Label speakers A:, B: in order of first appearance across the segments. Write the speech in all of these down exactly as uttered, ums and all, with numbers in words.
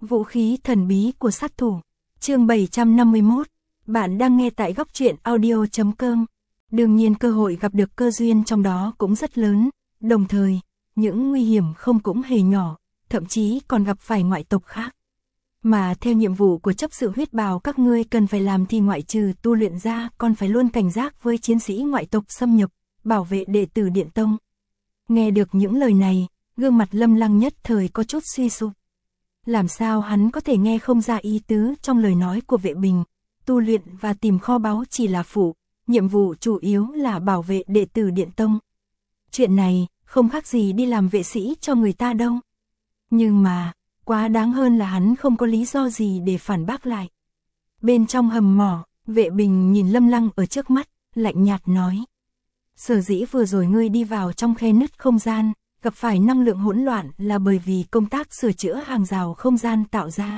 A: Vũ khí thần bí của sát thủ. Chương bảy trăm năm mươi mốt. Bạn đang nghe tại góc truyện audio chấm com. Đương nhiên cơ hội gặp được cơ duyên trong đó cũng rất lớn, đồng thời, những nguy hiểm không cũng hề nhỏ, thậm chí còn gặp phải ngoại tộc khác. Mà theo nhiệm vụ của chấp sự huyết bào các ngươi cần phải làm thì ngoại trừ tu luyện ra còn phải luôn cảnh giác với chiến sĩ ngoại tộc xâm nhập, bảo vệ đệ tử Điện Tông. Nghe được những lời này, gương mặt Lâm Lăng nhất thời có chút suy sụp. Làm sao hắn có thể nghe không ra ý tứ trong lời nói của Vệ Bình, tu luyện và tìm kho báu chỉ là phụ, nhiệm vụ chủ yếu là bảo vệ đệ tử Điện Tông. Chuyện này không khác gì đi làm vệ sĩ cho người ta đâu. Nhưng mà, quá đáng hơn là hắn không có lý do gì để phản bác lại. Bên trong hầm mỏ, Vệ Bình nhìn Lâm Lăng ở trước mắt, lạnh nhạt nói. Sở dĩ vừa rồi ngươi đi vào trong khe nứt không gian, gặp phải năng lượng hỗn loạn là bởi vì công tác sửa chữa hàng rào không gian tạo ra.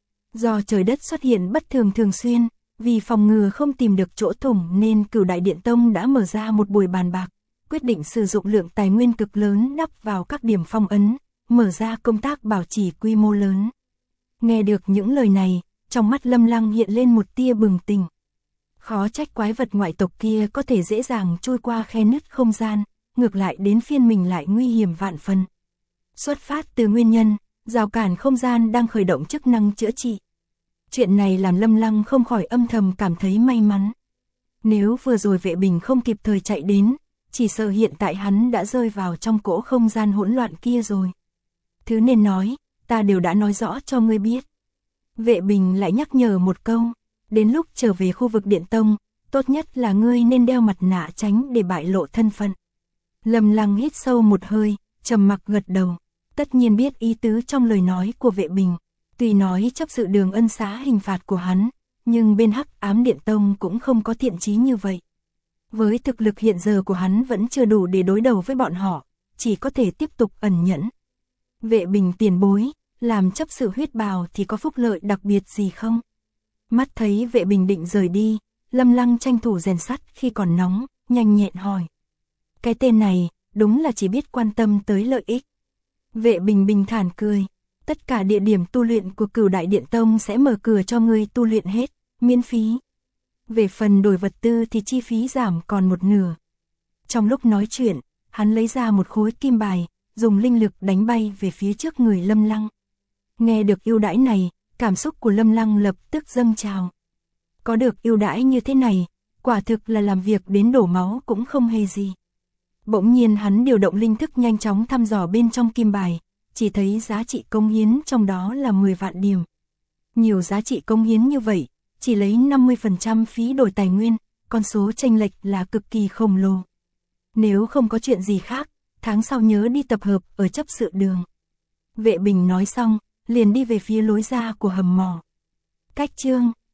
A: Do trời đất xuất hiện bất thường thường xuyên, vì phòng ngừa không tìm được chỗ thủng nên Cửu Đại Điện Tông đã mở ra một buổi bàn bạc, quyết định sử dụng lượng tài nguyên cực lớn đắp vào các điểm phong ấn, mở ra công tác bảo trì quy mô lớn. Nghe được những lời này, trong mắt Lâm Lăng hiện lên một tia bừng tỉnh. Khó trách quái vật ngoại tộc kia có thể dễ dàng trôi qua khe nứt không gian, ngược lại đến phiên mình lại nguy hiểm vạn phần. Xuất phát từ nguyên nhân, rào cản không gian đang khởi động chức năng chữa trị. Chuyện này làm Lâm Lăng không khỏi âm thầm cảm thấy may mắn. Nếu vừa rồi Vệ Bình không kịp thời chạy đến, chỉ sợ hiện tại hắn đã rơi vào trong cỗ không gian hỗn loạn kia rồi. Thứ nên nói, ta đều đã nói rõ cho ngươi biết. Vệ Bình lại nhắc nhở một câu, đến lúc trở về khu vực Điện Tông, tốt nhất là ngươi nên đeo mặt nạ tránh để bại lộ thân phận. Lâm Lăng hít sâu một hơi, trầm mặc gật đầu, tất nhiên biết ý tứ trong lời nói của Vệ Bình. Tuy nói chấp sự Đường ân xá hình phạt của hắn, nhưng bên Hắc Ám Điện Tông cũng không có thiện chí như vậy. Với thực lực hiện giờ của hắn vẫn chưa đủ để đối đầu với bọn họ, chỉ có thể tiếp tục ẩn nhẫn. Vệ Bình tiền bối, làm chấp sự huyết bào thì có phúc lợi đặc biệt gì không? Mắt thấy Vệ Bình định rời đi, Lâm Lăng tranh thủ rèn sắt khi còn nóng, nhanh nhẹn hỏi. Cái tên này, đúng là chỉ biết quan tâm tới lợi ích. Vệ Bình bình thản cười. Tất cả địa điểm tu luyện của Cửu Đại Điện Tông sẽ mở cửa cho ngươi tu luyện hết, miễn phí. Về phần đổi vật tư thì chi phí giảm còn một nửa. Trong lúc nói chuyện, hắn lấy ra một khối kim bài, dùng linh lực đánh bay về phía trước người Lâm Lăng. Nghe được ưu đãi này, cảm xúc của Lâm Lăng lập tức dâng trào. Có được ưu đãi như thế này, quả thực là làm việc đến đổ máu cũng không hề gì. Bỗng nhiên hắn điều động linh thức nhanh chóng thăm dò bên trong kim bài, chỉ thấy giá trị công hiến trong đó là mười vạn điểm. Nhiều giá trị công hiến như vậy, chỉ lấy năm mươi phần trăm phí đổi tài nguyên, con số chênh lệch là cực kỳ khổng lồ. Nếu không có chuyện gì khác, tháng sau nhớ đi tập hợp ở chấp sự đường. Vệ Bình nói xong, liền đi về phía lối ra của hầm mỏ. Cách chương